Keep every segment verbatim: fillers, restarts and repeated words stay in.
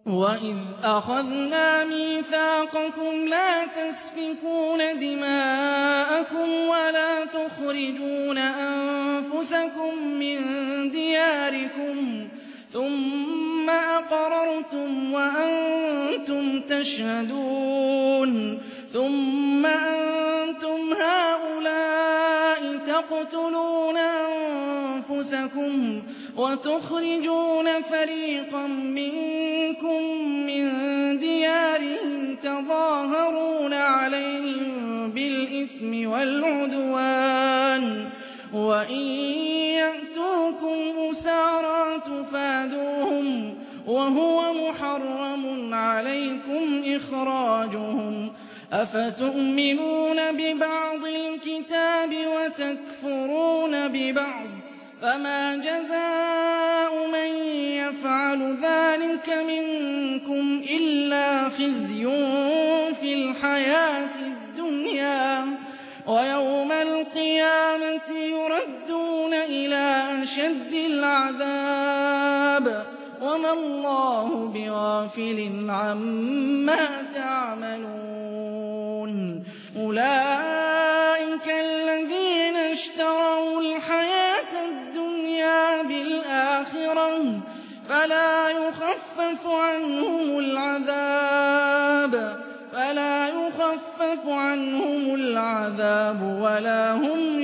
وَإِذْ أَخَذْنَا مِيثَاقَكُمْ لَا تَسْفِكُونَ دِمَاءَكُمْ وَلَا تُخْرِجُونَ أَنفُسَكُم مِّن دِيَارِكُمْ ثُمَّ أَقْرَرْتُمْ وَأَنتُمْ تَشْهَدُونَ ثُمَّ أَنتُمْ هَٰؤُلَاءِ تَقْتُلُونَ أَنفُسَكُمْ وَتُخْرِجُونَ فَرِيقًا مِّنكُم مِّن دِيَارِهِمْ تَظَاهَرُونَ عَلَيْهِم بِالْإِثْمِ وَالْعُدْوَانِ وَإِن يَأْتُوكُمْ أُسَارَىٰ تُفَادُوهُمْ وَهُوَ مُحَرَّمٌ عَلَيْكُمْ إِخْرَاجُهُمْ ۚ أَفَتُؤْمِنُونَ بِبَعْضِ الْكِتَابِ وَتَكْفُرُونَ بِبَعْضٍ ۚ فَمَا جَزَاءُ مَن يَفْعَلُ ذَٰلِكَ مِنكُمْ إِلَّا خِزْيٌ فِي الْحَيَاةِ الدُّنْيَا ۖ وَيَوْمَ الْقِيَامَةِ يُرَدُّونَ إِلَىٰ أَشَدِّ الْعَذَابِ ۗ وَمَا اللَّهُ بِغَافِلٍ عَمَّا تَعْمَلُونَ أُولَٰئِكَ الَّذِينَ اشْتَرَوُا الْحَيَاةَ الدُّنْيَا بِالْآخِرَةِ ۖ فَلَا يُخَفَّفُ عَنْهُمُ الْعَذَابُ فَلَا يُخَفَّفُ عَنْهُمُ الْعَذَابُ وَلَا هُمْ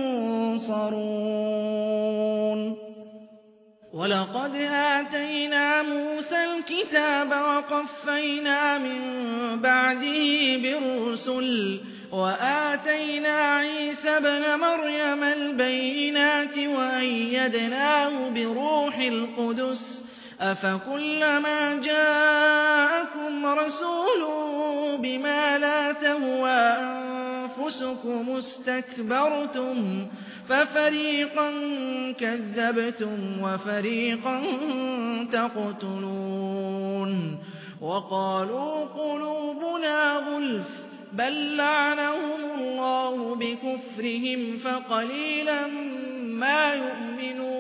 يُنصَرُونَ وَلَقَدْ آتَيْنَا مُوسَى الْكِتَابَ وَقَفَّيْنَا مِن بَعْدِهِ بِالرُّسُلِ وَآتَيْنَا عِيسَى ابْنَ مَرْيَمَ الْبَيِّنَاتِ وَأَيَّدْنَاهُ بِرُوحِ الْقُدُسِ ۗ أَفَكُلَّمَا جَاءَكُمْ رَسُولٌ بِمَا لَا تَهْوَىٰ أَنفُسُكُمُ اسْتَكْبَرْتُمْ فَفَرِيقًا كَذَّبْتُمْ وَفَرِيقًا تَقْتُلُونَ وَقَالُوا قُلُوبُنَا غُلْفٌ ۚ بَل لَّعَنَهُمُ اللَّهُ بِكُفْرِهِمْ فَقَلِيلًا مَّا يُؤْمِنُونَ